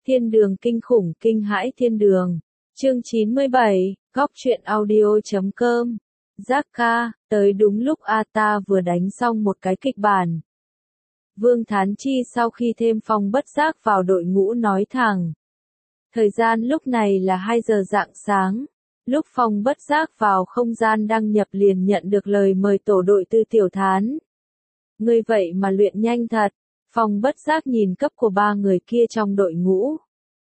Thiên đường kinh khủng kinh hãi thiên đường. Chương 97, góc truyện audio.com. Giác ca, tới đúng lúc ta vừa đánh xong một cái kịch bản. Vương Thán Chi sau khi thêm Phong Bất Giác vào đội ngũ nói thẳng. Thời gian lúc này là 2 giờ rạng sáng. Lúc Phong Bất Giác vào không gian đăng nhập liền nhận được lời mời tổ đội Tư Tiểu Thán. Ngươi vậy mà luyện nhanh thật. Phong Bất Giác nhìn cấp của 3 người kia trong đội ngũ.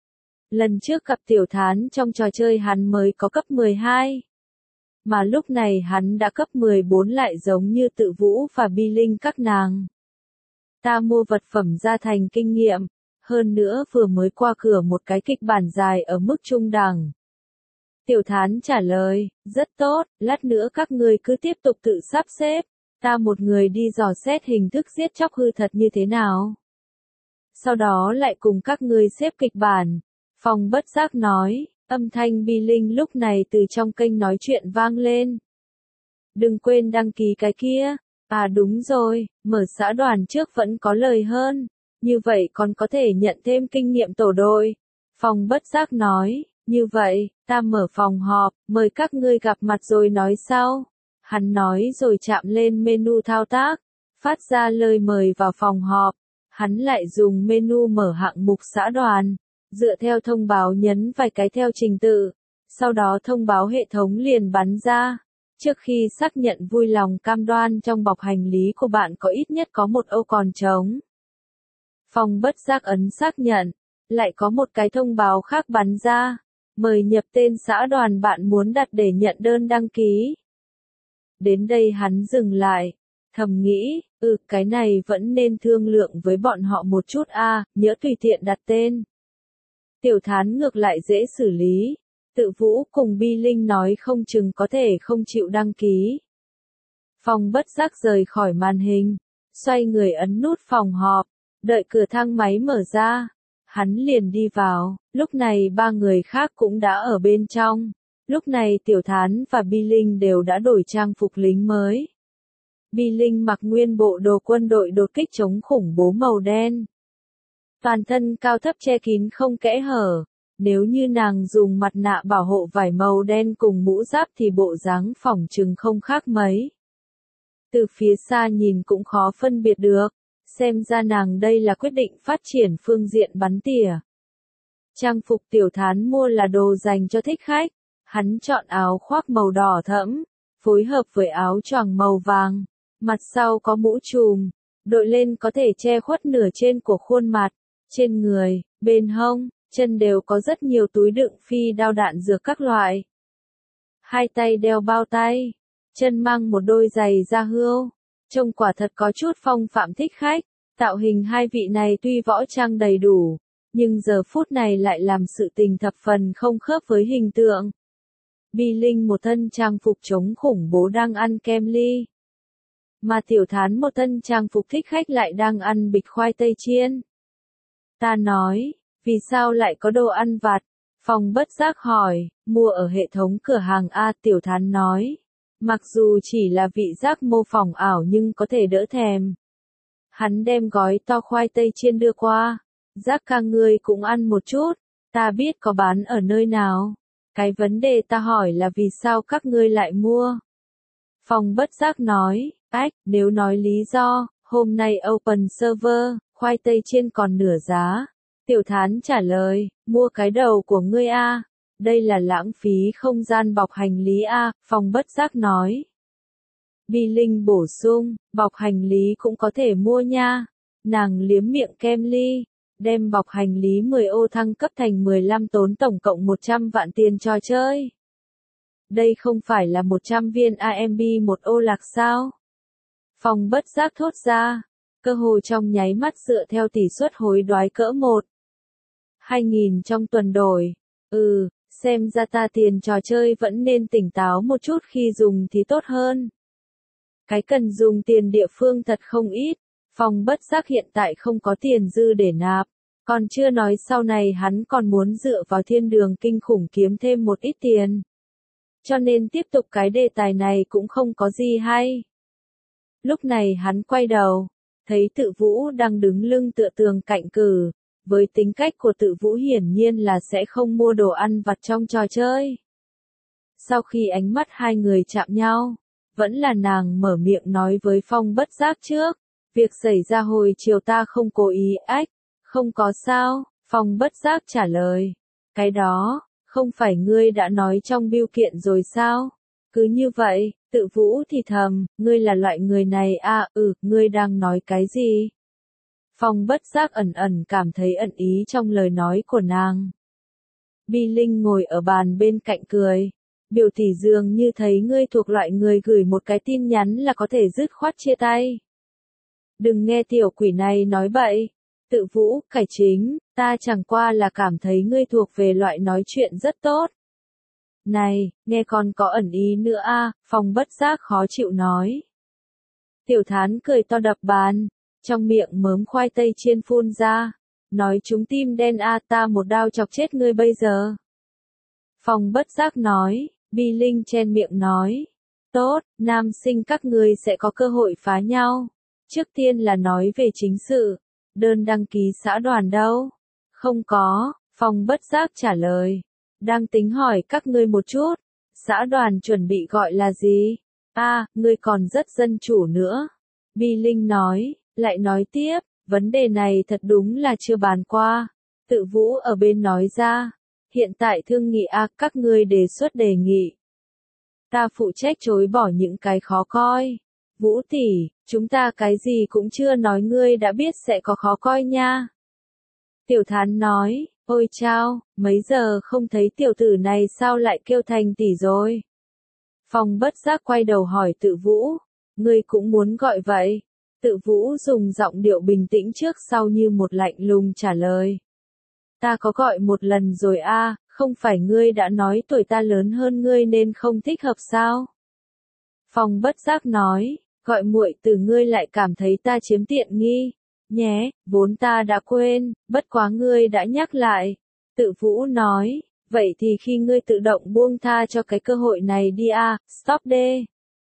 Lần trước gặp Tiểu Thán trong trò chơi hắn mới có cấp 12. Mà lúc này hắn đã cấp 14 lại giống như Tự Vũ và Bi Linh các nàng. Ta mua vật phẩm ra thành kinh nghiệm, hơn nữa vừa mới qua cửa một cái kịch bản dài ở mức trung đẳng. Tiểu Thán trả lời, rất tốt, lát nữa các ngươi cứ tiếp tục tự sắp xếp, ta một người đi dò xét hình thức giết chóc hư thật như thế nào. Sau đó lại cùng các ngươi xếp kịch bản. Phong Bất Giác nói, âm thanh Bi Linh lúc này từ trong kênh nói chuyện vang lên. Đừng quên đăng ký cái kia. À đúng rồi, mở xã đoàn trước vẫn có lời hơn. Như vậy còn có thể nhận thêm kinh nghiệm tổ đội. Phong Bất Giác nói, như vậy, ta mở phòng họp, mời các ngươi gặp mặt rồi nói sau. Hắn nói rồi chạm lên menu thao tác, phát ra lời mời vào phòng họp. Hắn lại dùng menu mở hạng mục xã đoàn. Dựa theo thông báo nhấn vài cái theo trình tự, sau đó thông báo hệ thống liền bắn ra. Trước khi xác nhận vui lòng cam đoan trong bọc hành lý của bạn có ít nhất có một ô còn trống. Phong Bất Giác ấn xác nhận, lại có một cái thông báo khác bắn ra. Mời nhập tên xã đoàn bạn muốn đặt để nhận đơn đăng ký. Đến đây hắn dừng lại, thầm nghĩ, cái này vẫn nên thương lượng với bọn họ một chút nhỡ tùy tiện đặt tên. Tiểu Thán ngược lại dễ xử lý. Tự Vũ cùng Bi Linh nói không chừng có thể không chịu đăng ký. Phong Bất Giác rời khỏi màn hình, xoay người ấn nút phòng họp, đợi cửa thang máy mở ra. Hắn liền đi vào, lúc này 3 người khác cũng đã ở bên trong. Lúc này Tiểu Thán và Bi Linh đều đã đổi trang phục lính mới. Bi Linh mặc nguyên bộ đồ quân đội đột kích chống khủng bố màu đen. Toàn thân cao thấp che kín không kẽ hở, nếu như nàng dùng mặt nạ bảo hộ vải màu đen cùng mũ giáp thì bộ dáng phỏng chừng không khác mấy. Từ phía xa nhìn cũng khó phân biệt được, xem ra nàng đây là quyết định phát triển phương diện bắn tỉa. Trang phục Tiểu Thán mua là đồ dành cho thích khách, hắn chọn áo khoác màu đỏ thẫm, phối hợp với áo choàng màu vàng, mặt sau có mũ trùm, đội lên có thể che khuất nửa trên của khuôn mặt. Trên người, bên hông, chân đều có rất nhiều túi đựng phi đao đạn dược các loại. Hai tay đeo bao tay, chân mang một đôi giày da hươu, trông quả thật có chút phong phạm thích khách. Tạo hình hai vị này tuy võ trang đầy đủ, nhưng giờ phút này lại làm sự tình thập phần không khớp với hình tượng. Bi Linh một thân trang phục chống khủng bố đang ăn kem ly, mà Tiểu Thán một thân trang phục thích khách lại đang ăn bịch khoai tây chiên. Ta nói, vì sao lại có đồ ăn vặt? Phong Bất Giác hỏi, mua ở hệ thống cửa hàng Tiểu Thán nói. Mặc dù chỉ là vị giác mô phỏng ảo nhưng có thể đỡ thèm. Hắn đem gói to khoai tây chiên đưa qua. Giác ca ngươi cũng ăn một chút, ta biết có bán ở nơi nào. Cái vấn đề ta hỏi là vì sao các ngươi lại mua? Phong Bất Giác nói, nếu nói lý do, hôm nay open server, khoai tây chiên còn nửa giá. Tiểu Thán trả lời, mua cái đầu của ngươi đây là lãng phí không gian bọc hành lý Phong Bất Giác nói. Bi Linh bổ sung, bọc hành lý cũng có thể mua nha. Nàng liếm miệng kem ly, đem bọc hành lý 10 ô thăng cấp thành 15 tốn tổng cộng 100 vạn tiền trò chơi. Đây không phải là 100 viên AMB một ô lạc sao? Phong Bất Giác thốt ra. Cơ hội trong nháy mắt dựa theo tỷ suất hối đoái cỡ 1/2000 trong tuần đổi. Xem ra ta tiền trò chơi vẫn nên tỉnh táo một chút khi dùng thì tốt hơn. Cái cần dùng tiền địa phương thật không ít. Phong Bất Giác hiện tại không có tiền dư để nạp. Còn chưa nói sau này hắn còn muốn dựa vào thiên đường kinh khủng kiếm thêm một ít tiền. Cho nên tiếp tục cái đề tài này cũng không có gì hay. Lúc này hắn quay đầu, thấy Tự Vũ đang đứng lưng tựa tường cạnh cửa, với tính cách của Tự Vũ hiển nhiên là sẽ không mua đồ ăn vặt trong trò chơi. Sau khi ánh mắt hai người chạm nhau, vẫn là nàng mở miệng nói với Phong Bất Giác trước, việc xảy ra hồi chiều ta không cố ý ách, không có sao, Phong Bất Giác trả lời, cái đó, không phải ngươi đã nói trong bưu kiện rồi sao? Cứ như vậy, Tự Vũ thì thầm, ngươi là loại người này à, ngươi đang nói cái gì? Phong Bất Giác ẩn ẩn cảm thấy ẩn ý trong lời nói của nàng. Bi Linh ngồi ở bàn bên cạnh cười. Biểu tỷ dường như thấy ngươi thuộc loại người gửi một cái tin nhắn là có thể dứt khoát chia tay. Đừng nghe tiểu quỷ này nói bậy. Tự Vũ, cải chính, ta chẳng qua là cảm thấy ngươi thuộc về loại nói chuyện rất tốt. Này, nghe còn có ẩn ý nữa à, Phong Bất Giác khó chịu nói. Tiểu Thán cười to đập bàn, trong miệng mớm khoai tây chiên phun ra, nói chúng tim đen à, ta một đao chọc chết ngươi bây giờ. Phong Bất Giác nói, Bi Linh chen miệng nói, tốt, nam sinh các ngươi sẽ có cơ hội phá nhau. Trước tiên là nói về chính sự, đơn đăng ký xã đoàn đâu? Không có, Phong Bất Giác trả lời, đang tính hỏi các ngươi một chút, xã đoàn chuẩn bị gọi là gì? Ngươi còn rất dân chủ nữa. Bi Linh nói, lại nói tiếp, vấn đề này thật đúng là chưa bàn qua. Tự Vũ ở bên nói ra, hiện tại thương nghị các ngươi đề xuất đề nghị. Ta phụ trách chối bỏ những cái khó coi. Vũ tỷ, chúng ta cái gì cũng chưa nói ngươi đã biết sẽ có khó coi nha. Tiểu Thán nói, ôi chao, mấy giờ không thấy tiểu tử này sao lại kêu thành tỷ rồi. Phong Bất Giác quay đầu hỏi Tự Vũ, ngươi cũng muốn gọi vậy. Tự Vũ dùng giọng điệu bình tĩnh trước sau như một lạnh lùng trả lời. Ta có gọi một lần rồi không phải ngươi đã nói tuổi ta lớn hơn ngươi nên không thích hợp sao? Phong Bất Giác nói, gọi muội từ ngươi lại cảm thấy ta chiếm tiện nghi. Nhé, vốn ta đã quên, bất quá ngươi đã nhắc lại. Tự Vũ nói, vậy thì khi ngươi tự động buông tha cho cái cơ hội này đi stop đê.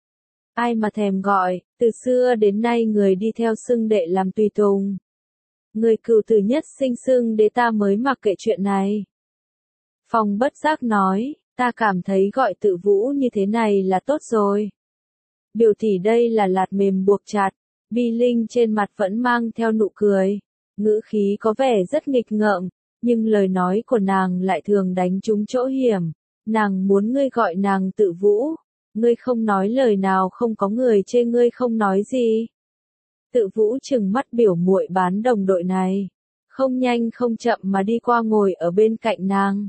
Ai mà thèm gọi, từ xưa đến nay người đi theo xưng đệ làm tùy tùng. Người cựu tử nhất sinh xưng đế ta mới mặc kệ chuyện này. Phong Bất Giác nói, ta cảm thấy gọi Tự Vũ như thế này là tốt rồi. Biểu tỷ đây là lạt mềm buộc chặt, Bi Linh trên mặt vẫn mang theo nụ cười. Ngữ khí có vẻ rất nghịch ngợm, nhưng lời nói của nàng lại thường đánh trúng chỗ hiểm. Nàng muốn ngươi gọi nàng Tự Vũ. Ngươi không nói lời nào không có người chê ngươi không nói gì. Tự Vũ trừng mắt biểu muội bán đồng đội này. Không nhanh không chậm mà đi qua ngồi ở bên cạnh nàng.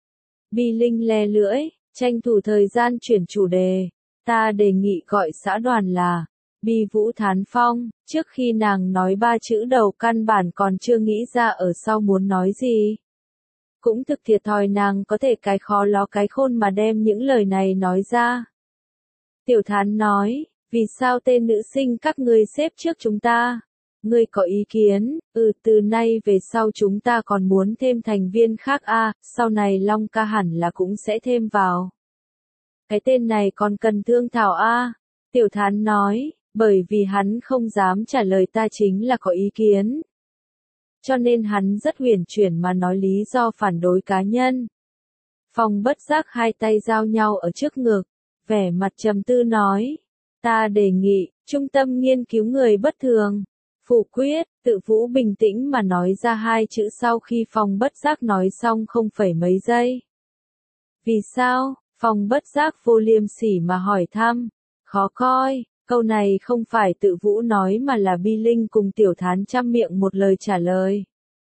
Bi Linh le lưỡi, tranh thủ thời gian chuyển chủ đề. Ta đề nghị gọi xã đoàn là Bi Vũ Thán Phong. Trước khi nàng nói 3 chữ đầu căn bản còn chưa nghĩ ra ở sau muốn nói gì. Cũng thực thiệt thòi nàng có thể cái khó ló cái khôn mà đem những lời này nói ra. Tiểu Thán nói, vì sao tên nữ sinh các ngươi xếp trước chúng ta? Ngươi có ý kiến? Từ nay về sau chúng ta còn muốn thêm thành viên khác sau này Long ca hẳn là cũng sẽ thêm vào. Cái tên này còn cần thương thảo Tiểu Thán nói, bởi vì hắn không dám trả lời ta chính là có ý kiến. Cho nên hắn rất huyền chuyển mà nói lý do phản đối cá nhân. Phong Bất Giác hai tay giao nhau ở trước ngực, vẻ mặt trầm tư nói, ta đề nghị, trung tâm nghiên cứu người bất thường. Phủ quyết, Tự Vũ bình tĩnh mà nói ra 2 chữ sau khi Phong Bất Giác nói xong không phải mấy giây. Vì sao? Phong Bất Giác vô liêm sỉ mà hỏi thăm. Khó coi, câu này không phải Tự Vũ nói mà là Bi Linh cùng Tiểu Thán chăm miệng một lời trả lời.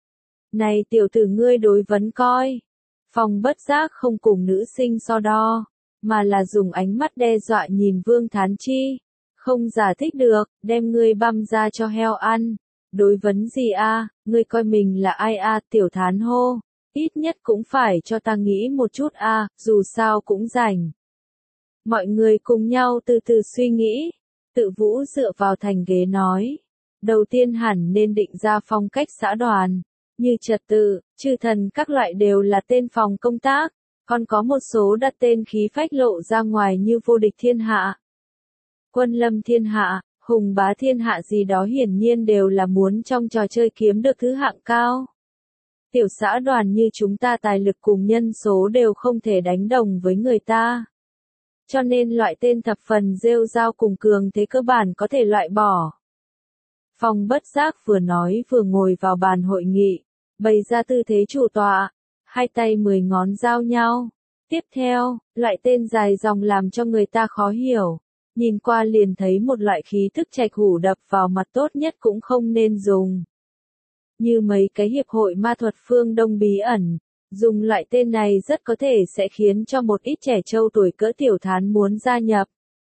Này tiểu tử ngươi đối vấn coi. Phong Bất Giác không cùng nữ sinh so đo, mà là dùng ánh mắt đe dọa nhìn Vương Thán Chi. Không giải thích được, đem ngươi băm ra cho heo ăn. Đối vấn gì ngươi coi mình là ai Tiểu Thán hô. Ít nhất cũng phải cho ta nghĩ một chút dù sao cũng rảnh. Mọi người cùng nhau từ từ suy nghĩ. Tự Vũ dựa vào thành ghế nói. Đầu tiên hẳn nên định ra phong cách xã đoàn. Như trật tự, chư thần các loại đều là tên phòng công tác. Còn có một số đặt tên khí phách lộ ra ngoài như vô địch thiên hạ, quân lâm thiên hạ, hùng bá thiên hạ gì đó hiển nhiên đều là muốn trong trò chơi kiếm được thứ hạng cao. Tiểu xã đoàn như chúng ta tài lực cùng nhân số đều không thể đánh đồng với người ta. Cho nên loại tên thập phần rêu rao cùng cường thế cơ bản có thể loại bỏ. Phong bất giác vừa nói vừa ngồi vào bàn hội nghị, bày ra tư thế chủ tọa, hai tay 10 ngón giao nhau. Tiếp theo, loại tên dài dòng làm cho người ta khó hiểu, nhìn qua liền thấy một loại khí thức trạch hủ đập vào mặt tốt nhất cũng không nên dùng. Như mấy cái hiệp hội ma thuật phương Đông bí ẩn, dùng loại tên này rất có thể sẽ khiến cho một ít trẻ trâu tuổi cỡ Tiểu Thán muốn gia nhập.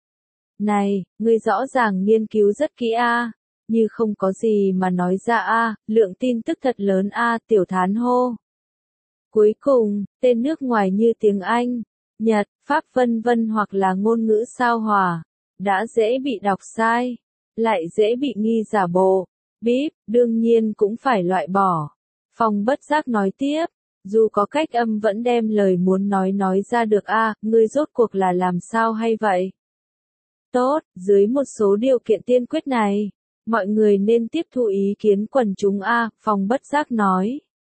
Này, ngươi rõ ràng nghiên cứu rất kỹ a, như không có gì mà nói ra a, lượng tin tức thật lớn a, Tiểu Thán hô. Cuối cùng, tên nước ngoài như tiếng Anh, Nhật, Pháp vân vân hoặc là ngôn ngữ sao hòa, đã dễ bị đọc sai, lại dễ bị nghi giả bộ, bíp, đương nhiên cũng phải loại bỏ. Phong bất giác nói tiếp, dù có cách âm vẫn đem lời muốn nói ra được a, ngươi rốt cuộc là làm sao hay vậy? Tốt, dưới một số điều kiện tiên quyết này, mọi người nên tiếp thu ý kiến quần chúng a, Phong bất giác nói.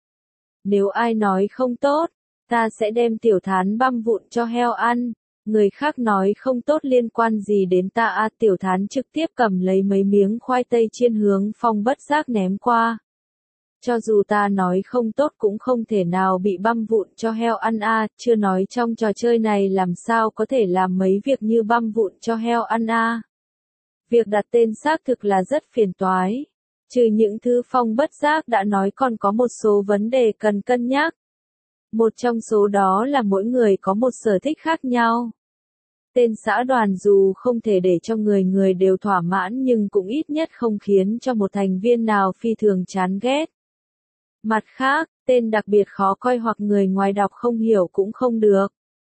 Nếu ai nói không tốt, ta sẽ đem Tiểu Thán băm vụn cho heo ăn, người khác nói không tốt liên quan gì đến ta a, Tiểu Thán trực tiếp cầm lấy mấy miếng khoai tây chiên hướng Phong bất giác ném qua. Cho dù ta nói không tốt cũng không thể nào bị băm vụn cho heo ăn a, chưa nói trong trò chơi này làm sao có thể làm mấy việc như băm vụn cho heo ăn a. Việc đặt tên xác thực là rất phiền toái. Trừ những thứ Phong bất giác đã nói còn có một số vấn đề cần cân nhắc. Một trong số đó là mỗi người có một sở thích khác nhau. Tên xã đoàn dù không thể để cho người người đều thỏa mãn nhưng cũng ít nhất không khiến cho một thành viên nào phi thường chán ghét. Mặt khác, tên đặc biệt khó coi hoặc người ngoài đọc không hiểu cũng không được.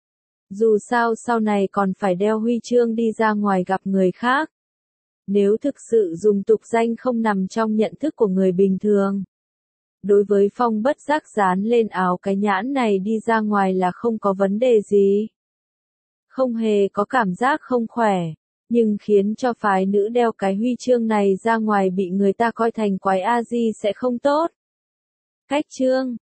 Dù sao sau này còn phải đeo huy chương đi ra ngoài gặp người khác. Nếu thực sự dùng tục danh không nằm trong nhận thức của người bình thường. Đối với Phong bất giác dán lên áo cái nhãn này đi ra ngoài là không có vấn đề gì. Không hề có cảm giác không khỏe, nhưng khiến cho phái nữ đeo cái huy chương này ra ngoài bị người ta coi thành quái A-di sẽ không tốt. Cách chương